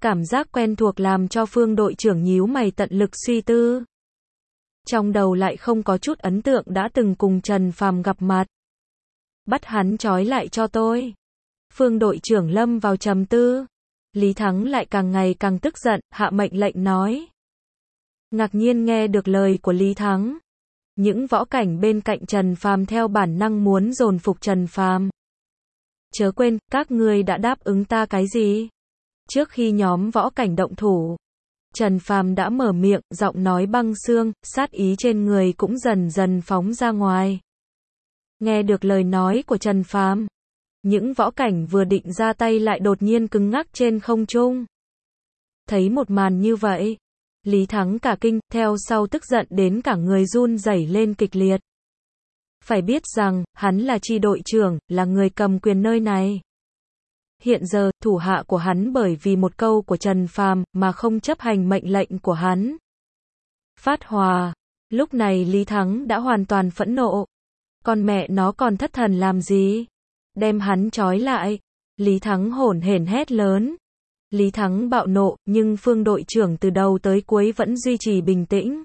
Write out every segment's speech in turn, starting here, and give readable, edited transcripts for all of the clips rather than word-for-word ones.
Cảm giác quen thuộc làm cho Phương đội trưởng nhíu mày tận lực suy tư. Trong đầu lại không có chút ấn tượng đã từng cùng Trần Phàm gặp mặt. Bắt hắn trói lại cho tôi. Phương đội trưởng lâm vào trầm tư. Lý Thắng lại càng ngày càng tức giận, hạ mệnh lệnh nói. Ngạc nhiên nghe được lời của Lý Thắng. Những võ cảnh bên cạnh Trần Phàm theo bản năng muốn dồn phục Trần Phàm. Chớ quên, các ngươi đã đáp ứng ta cái gì? Trước khi nhóm võ cảnh động thủ, Trần Phàm đã mở miệng, giọng nói băng xương, sát ý trên người cũng dần dần phóng ra ngoài. Nghe được lời nói của Trần Phàm, những võ cảnh vừa định ra tay lại đột nhiên cứng ngắc trên không trung. Thấy một màn như vậy, Lý Thắng cả kinh, theo sau tức giận đến cả người run rẩy lên kịch liệt. Phải biết rằng, hắn là chi đội trưởng, là người cầm quyền nơi này. Hiện giờ, thủ hạ của hắn bởi vì một câu của Trần Phàm mà không chấp hành mệnh lệnh của hắn. Phát hỏa. Lúc này Lý Thắng đã hoàn toàn phẫn nộ. Con mẹ nó còn thất thần làm gì? Đem hắn trói lại. Lý Thắng hổn hển hét lớn. Lý Thắng bạo nộ, nhưng Phương đội trưởng từ đầu tới cuối vẫn duy trì bình tĩnh.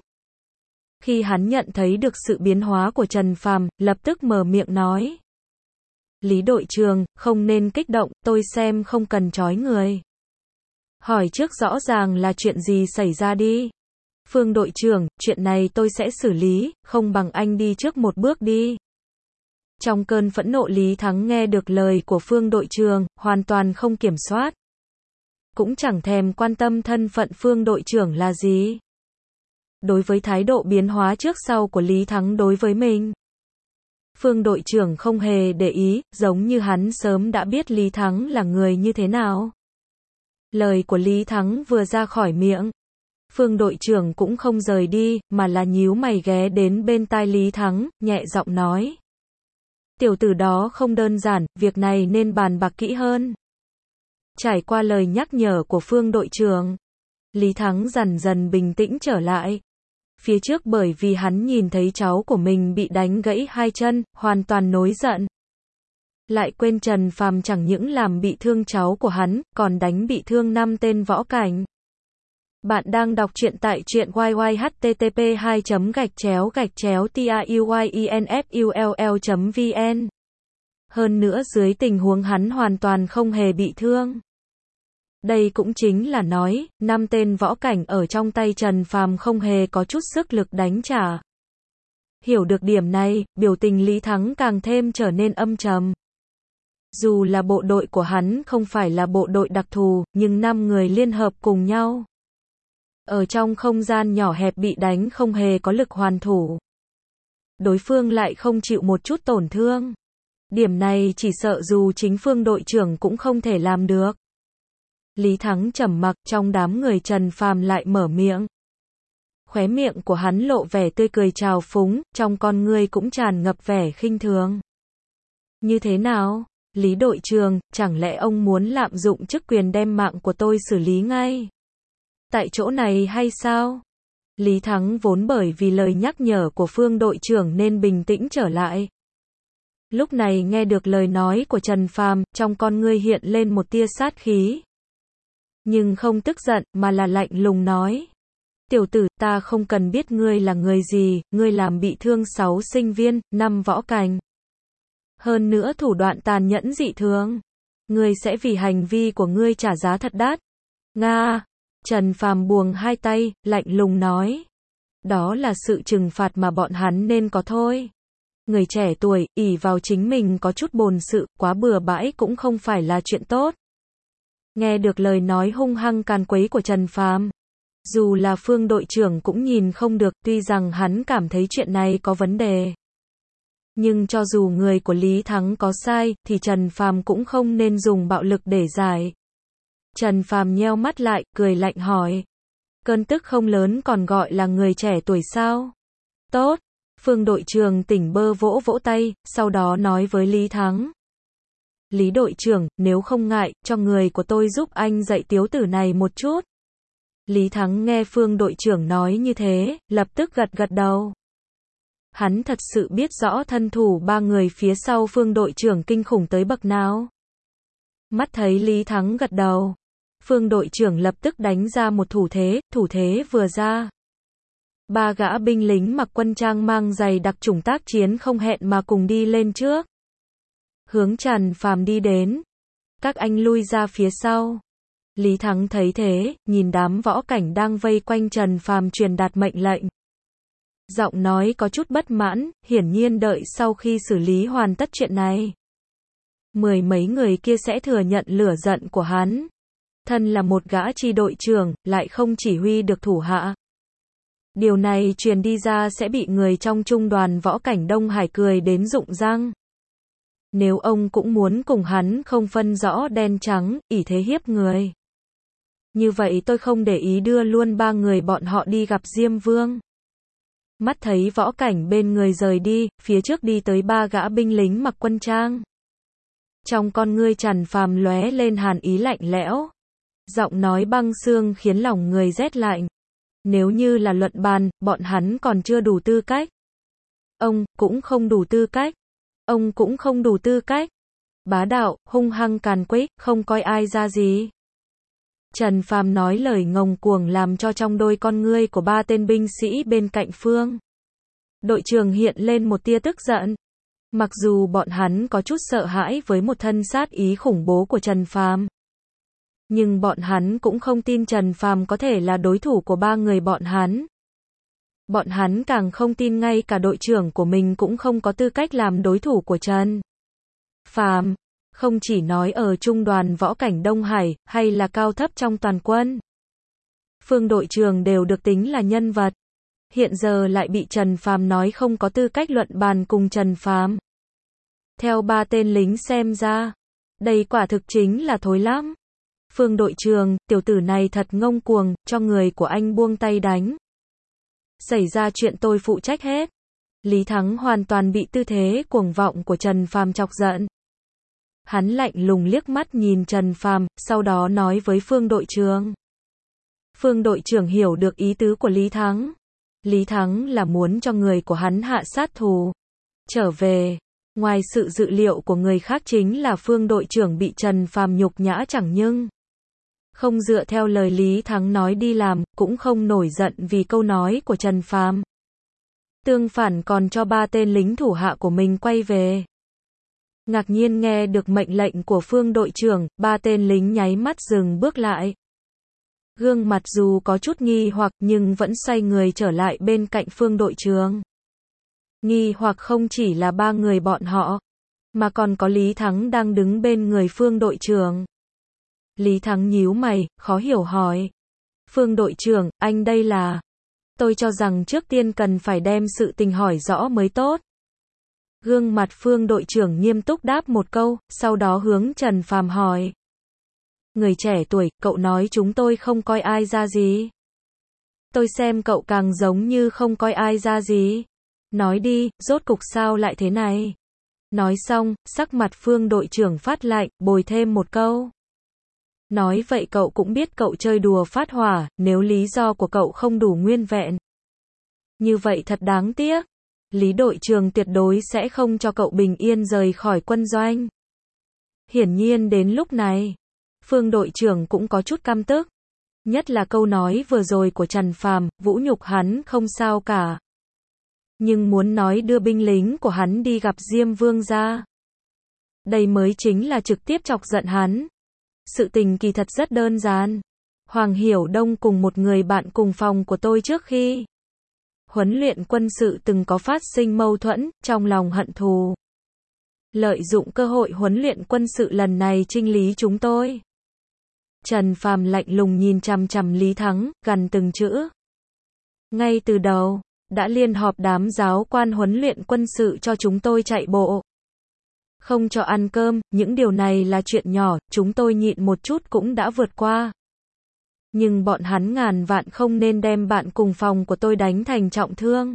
Khi hắn nhận thấy được sự biến hóa của Trần Phàm, lập tức mở miệng nói. Lý đội trưởng, không nên kích động, tôi xem không cần trói người. Hỏi trước rõ ràng là chuyện gì xảy ra đi. Phương đội trưởng, chuyện này tôi sẽ xử lý, không bằng anh đi trước một bước đi. Trong cơn phẫn nộ Lý Thắng nghe được lời của Phương đội trưởng, hoàn toàn không kiểm soát. Cũng chẳng thèm quan tâm thân phận Phương đội trưởng là gì. Đối với thái độ biến hóa trước sau của Lý Thắng đối với mình, Phương đội trưởng không hề để ý, giống như hắn sớm đã biết Lý Thắng là người như thế nào. Lời của Lý Thắng vừa ra khỏi miệng, Phương đội trưởng cũng không rời đi, mà là nhíu mày ghé đến bên tai Lý Thắng, nhẹ giọng nói. Tiểu tử đó không đơn giản, việc này nên bàn bạc kỹ hơn. Trải qua lời nhắc nhở của Phương đội trưởng, Lý Thắng dần dần bình tĩnh trở lại. Phía trước bởi vì hắn nhìn thấy cháu của mình bị đánh gãy hai chân, hoàn toàn nổi giận. Lại quên Trần Phàm chẳng những làm bị thương cháu của hắn, còn đánh bị thương 5 tên võ cảnh. Bạn đang đọc truyện tại truyện http://tuyinfull.vn. Hơn nữa dưới tình huống hắn hoàn toàn không hề bị thương. Đây cũng chính là nói, 5 tên võ cảnh ở trong tay Trần Phàm không hề có chút sức lực đánh trả. Hiểu được điểm này, biểu tình Lý Thắng càng thêm trở nên âm trầm. Dù là bộ đội của hắn không phải là bộ đội đặc thù, nhưng 5 người liên hợp cùng nhau. Ở trong không gian nhỏ hẹp bị đánh không hề có lực hoàn thủ. Đối phương lại không chịu một chút tổn thương. Điểm này chỉ sợ dù chính Phương đội trưởng cũng không thể làm được. Lý Thắng trầm mặc, trong đám người Trần Phàm lại mở miệng. Khóe miệng của hắn lộ vẻ tươi cười trào phúng, trong con ngươi cũng tràn ngập vẻ khinh thường. Như thế nào? Lý đội trưởng, chẳng lẽ ông muốn lạm dụng chức quyền đem mạng của tôi xử lý ngay tại chỗ này hay sao? Lý Thắng vốn bởi vì lời nhắc nhở của Phương đội trưởng nên bình tĩnh trở lại. Lúc này nghe được lời nói của Trần Phàm, trong con ngươi hiện lên một tia sát khí. Nhưng không tức giận, mà là lạnh lùng nói. Tiểu tử, ta không cần biết ngươi là người gì, ngươi làm bị thương 6 sinh viên, 5 võ cảnh. Hơn nữa thủ đoạn tàn nhẫn dị thường. Ngươi sẽ vì hành vi của ngươi trả giá thật đắt. Nga! Trần Phàm buông hai tay, lạnh lùng nói. Đó là sự trừng phạt mà bọn hắn nên có thôi. Người trẻ tuổi, ỷ vào chính mình có chút bồn sự, quá bừa bãi cũng không phải là chuyện tốt. Nghe được lời nói hung hăng càn quấy của Trần Phàm, dù là Phương đội trưởng cũng nhìn không được, tuy rằng hắn cảm thấy chuyện này có vấn đề. Nhưng cho dù người của Lý Thắng có sai, thì Trần Phàm cũng không nên dùng bạo lực để giải. Trần Phàm nheo mắt lại, cười lạnh hỏi. Cơn tức không lớn còn gọi là người trẻ tuổi sao? Tốt. Phương đội trưởng tỉnh bơ vỗ vỗ tay, sau đó nói với Lý Thắng. Lý đội trưởng, nếu không ngại, cho người của tôi giúp anh dạy tiếu tử này một chút. Lý Thắng nghe Phương đội trưởng nói như thế, lập tức gật gật đầu. Hắn thật sự biết rõ thân thủ 3 người phía sau Phương đội trưởng kinh khủng tới bậc nào. Mắt thấy Lý Thắng gật đầu, Phương đội trưởng lập tức đánh ra một thủ thế vừa ra. Ba gã binh lính mặc quân trang mang giày đặc chủng tác chiến không hẹn mà cùng đi lên trước. Hướng Trần Phàm đi đến. Các anh lui ra phía sau. Lý Thắng thấy thế, nhìn đám võ cảnh đang vây quanh Trần Phàm truyền đạt mệnh lệnh. Giọng nói có chút bất mãn, hiển nhiên đợi sau khi xử lý hoàn tất chuyện này. Mười mấy người kia sẽ thừa nhận lửa giận của hắn. Thân là một gã chi đội trưởng, lại không chỉ huy được thủ hạ. Điều này truyền đi ra sẽ bị người trong trung đoàn võ cảnh Đông Hải cười đến rụng răng. Nếu ông cũng muốn cùng hắn không phân rõ đen trắng, ỷ thế hiếp người. Như vậy tôi không để ý đưa luôn ba người bọn họ đi gặp Diêm Vương. Mắt thấy võ cảnh bên người rời đi, phía trước đi tới ba gã binh lính mặc quân trang. Trong con ngươi Trần Phàm lóe lên hàn ý lạnh lẽo. Giọng nói băng xương khiến lòng người rét lạnh. Nếu như là luận bàn, bọn hắn còn chưa đủ tư cách. Ông cũng không đủ tư cách. Ông cũng không đủ tư cách. Bá đạo, hung hăng càn quấy, không coi ai ra gì. Trần Phàm nói lời ngông cuồng làm cho trong đôi con ngươi của ba tên binh sĩ bên cạnh Phương đội trưởng hiện lên một tia tức giận. Mặc dù bọn hắn có chút sợ hãi với một thân sát ý khủng bố của Trần Phàm, nhưng bọn hắn cũng không tin Trần Phàm có thể là đối thủ của ba người bọn hắn. Bọn hắn càng không tin ngay cả đội trưởng của mình cũng không có tư cách làm đối thủ của Trần Phàm. Không chỉ nói ở trung đoàn võ cảnh Đông Hải, hay là cao thấp trong toàn quân. Phương đội trưởng đều được tính là nhân vật. Hiện giờ lại bị Trần Phàm nói không có tư cách luận bàn cùng Trần Phàm. Theo ba tên lính xem ra, đây quả thực chính là thối lắm. Phương đội trưởng, tiểu tử này thật ngông cuồng, cho người của anh buông tay đánh. Xảy ra chuyện tôi phụ trách hết. Lý Thắng hoàn toàn bị tư thế cuồng vọng của Trần Phàm chọc giận. Hắn lạnh lùng liếc mắt nhìn Trần Phàm, sau đó nói với Phương đội trưởng. Phương đội trưởng hiểu được ý tứ của Lý Thắng. Lý Thắng là muốn cho người của hắn hạ sát thủ. Trở về, ngoài sự dự liệu của người khác chính là Phương đội trưởng bị Trần Phàm nhục nhã chẳng nhưng không dựa theo lời Lý Thắng nói đi làm, cũng không nổi giận vì câu nói của Trần Phàm. Tương phản còn cho ba tên lính thủ hạ của mình quay về. Ngạc nhiên nghe được mệnh lệnh của Phương đội trưởng, ba tên lính nháy mắt dừng bước lại. Gương mặt dù có chút nghi hoặc nhưng vẫn xoay người trở lại bên cạnh Phương đội trưởng. Nghi hoặc không chỉ là ba người bọn họ, mà còn có Lý Thắng đang đứng bên người Phương đội trưởng. Lý Thắng nhíu mày, khó hiểu hỏi. Phương đội trưởng, anh đây là... Tôi cho rằng trước tiên cần phải đem sự tình hỏi rõ mới tốt. Gương mặt Phương đội trưởng nghiêm túc đáp một câu, sau đó hướng Trần Phàm hỏi. Người trẻ tuổi, cậu nói chúng tôi không coi ai ra gì. Tôi xem cậu càng giống như không coi ai ra gì. Nói đi, rốt cục sao lại thế này? Nói xong, sắc mặt Phương đội trưởng phát lạnh, bồi thêm một câu. Nói vậy cậu cũng biết cậu chơi đùa phát hỏa, nếu lý do của cậu không đủ nguyên vẹn. Như vậy thật đáng tiếc. Lý đội trưởng tuyệt đối sẽ không cho cậu bình yên rời khỏi quân doanh. Hiển nhiên đến lúc này, Phương đội trưởng cũng có chút căm tức. Nhất là câu nói vừa rồi của Trần Phàm, vũ nhục hắn không sao cả. Nhưng muốn nói đưa binh lính của hắn đi gặp Diêm Vương ra. Đây mới chính là trực tiếp chọc giận hắn. Sự tình kỳ thật rất đơn giản. Hoàng Hiểu Đông cùng một người bạn cùng phòng của tôi trước khi huấn luyện quân sự từng có phát sinh mâu thuẫn, trong lòng hận thù. Lợi dụng cơ hội huấn luyện quân sự lần này chinh lý chúng tôi. Trần Phàm lạnh lùng nhìn chằm chằm Lý Thắng, gằn từng chữ. Ngay từ đầu, đã liên họp đám giáo quan huấn luyện quân sự cho chúng tôi chạy bộ. Không cho ăn cơm, những điều này là chuyện nhỏ, chúng tôi nhịn một chút cũng đã vượt qua. Nhưng bọn hắn ngàn vạn không nên đem bạn cùng phòng của tôi đánh thành trọng thương.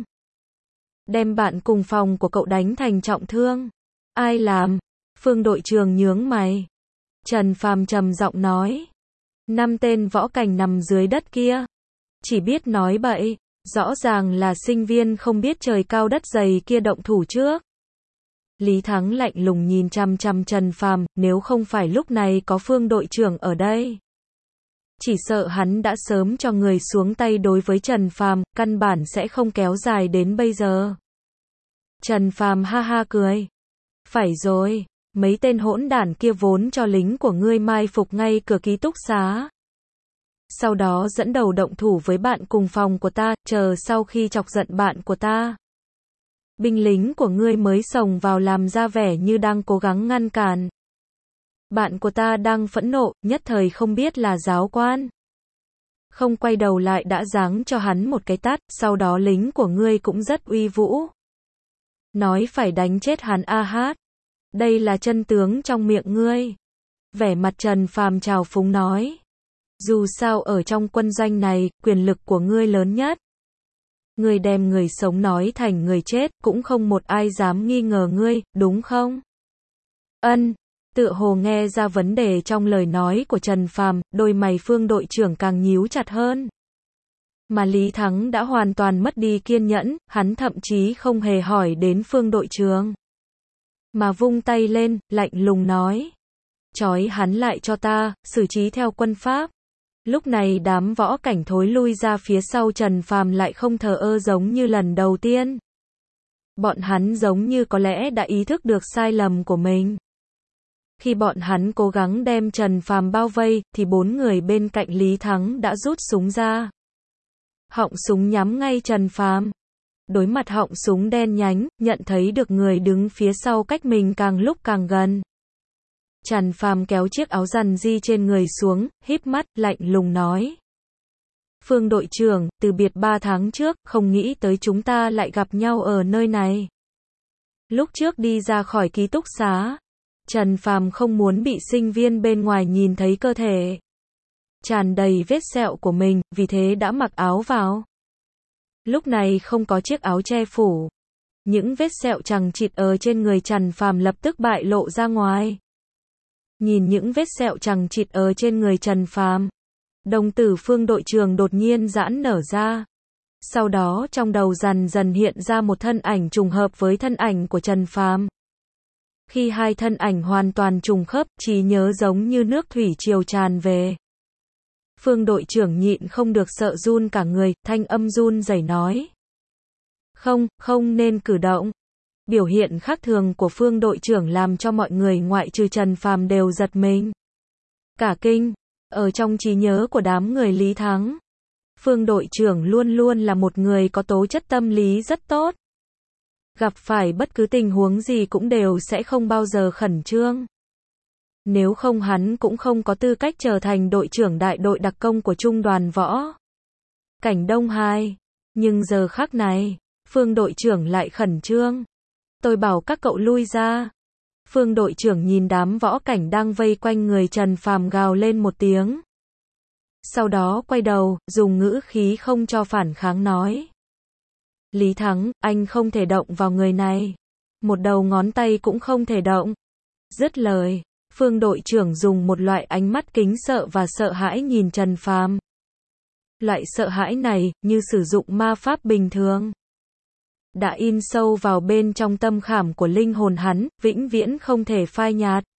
Đem bạn cùng phòng của cậu đánh thành trọng thương. Ai làm? Phương đội trưởng nhướng mày. Trần Phàm trầm giọng nói. 5 tên võ cảnh nằm dưới đất kia. Chỉ biết nói bậy. Rõ ràng là sinh viên không biết trời cao đất dày kia động thủ trước. Lý Thắng lạnh lùng nhìn chằm chằm Trần Phàm, nếu không phải lúc này có Phương đội trưởng ở đây, Chỉ sợ hắn đã sớm cho người xuống tay đối với Trần Phàm, căn bản sẽ không kéo dài đến bây giờ. Trần Phàm ha ha cười. Phải rồi, mấy tên hỗn đản kia vốn cho lính của ngươi mai phục ngay cửa ký túc xá. Sau đó dẫn đầu động thủ với bạn cùng phòng của ta, chờ sau khi chọc giận bạn của ta. Binh lính của ngươi mới xông vào làm ra vẻ như đang cố gắng ngăn cản. Bạn của ta đang phẫn nộ, nhất thời không biết là giáo quan. Không quay đầu lại đã giáng cho hắn một cái tát, sau đó lính của ngươi cũng rất uy vũ. Nói phải đánh chết hắn a hát. Đây là chân tướng trong miệng ngươi. Vẻ mặt Trần Phàm trào phúng nói. Dù sao ở trong quân doanh này, quyền lực của ngươi lớn nhất. Ngươi đem người sống nói thành người chết, cũng không một ai dám nghi ngờ ngươi, đúng không? Ân, tựa hồ nghe ra vấn đề trong lời nói của Trần Phàm, đôi mày Phương đội trưởng càng nhíu chặt hơn. Mà Lý Thắng đã hoàn toàn mất đi kiên nhẫn, hắn thậm chí không hề hỏi đến Phương đội trưởng. Mà vung tay lên, lạnh lùng nói. Trói hắn lại cho ta, xử trí theo quân pháp. Lúc này đám võ cảnh thối lui ra phía sau Trần Phàm lại không thờ ơ giống như lần đầu tiên. Bọn hắn giống như có lẽ đã ý thức được sai lầm của mình. Khi bọn hắn cố gắng đem Trần Phàm bao vây, thì 4 người bên cạnh Lý Thắng đã rút súng ra. Họng súng nhắm ngay Trần Phàm. Đối mặt họng súng đen nhánh, nhận thấy được người đứng phía sau cách mình càng lúc càng gần. Trần Phàm kéo chiếc áo rằn di trên người xuống, híp mắt, lạnh lùng nói. Phương đội trưởng, từ biệt 3 tháng trước, không nghĩ tới chúng ta lại gặp nhau ở nơi này. Lúc trước đi ra khỏi ký túc xá, Trần Phàm không muốn bị sinh viên bên ngoài nhìn thấy cơ thể tràn đầy vết sẹo của mình, vì thế đã mặc áo vào. Lúc này không có chiếc áo che phủ. Những vết sẹo chằng chịt ở trên người Trần Phàm lập tức bại lộ ra ngoài. Nhìn những vết sẹo chằng chịt ở trên người Trần Phàm, đồng tử Phương đội trưởng đột nhiên giãn nở ra. Sau đó trong đầu dần dần hiện ra một thân ảnh trùng hợp với thân ảnh của Trần Phàm. Khi hai thân ảnh hoàn toàn trùng khớp, trí nhớ giống như nước thủy triều tràn về. Phương đội trưởng nhịn không được sợ run cả người, thanh âm run rẩy nói. Không nên cử động. Biểu hiện khác thường của Phương đội trưởng làm cho mọi người ngoại trừ Trần Phàm đều giật mình. Cả kinh, ở trong trí nhớ của đám người Lý Thắng, Phương đội trưởng luôn luôn là một người có tố chất tâm lý rất tốt. Gặp phải bất cứ tình huống gì cũng đều sẽ không bao giờ khẩn trương. Nếu không hắn cũng không có tư cách trở thành đội trưởng đại đội đặc công của Trung đoàn võ Cảnh Đông 2. Nhưng giờ khắc này, Phương đội trưởng lại khẩn trương. Tôi bảo các cậu lui ra. Phương đội trưởng nhìn đám võ cảnh đang vây quanh người Trần Phàm gào lên một tiếng. Sau đó quay đầu, dùng ngữ khí không cho phản kháng nói. Lý Thắng, anh không thể động vào người này. Một đầu ngón tay cũng không thể động. Dứt lời, Phương đội trưởng dùng một loại ánh mắt kính sợ và sợ hãi nhìn Trần Phàm. Loại sợ hãi này, như sử dụng ma pháp bình thường, đã in sâu vào bên trong tâm khảm của linh hồn hắn, vĩnh viễn không thể phai nhạt.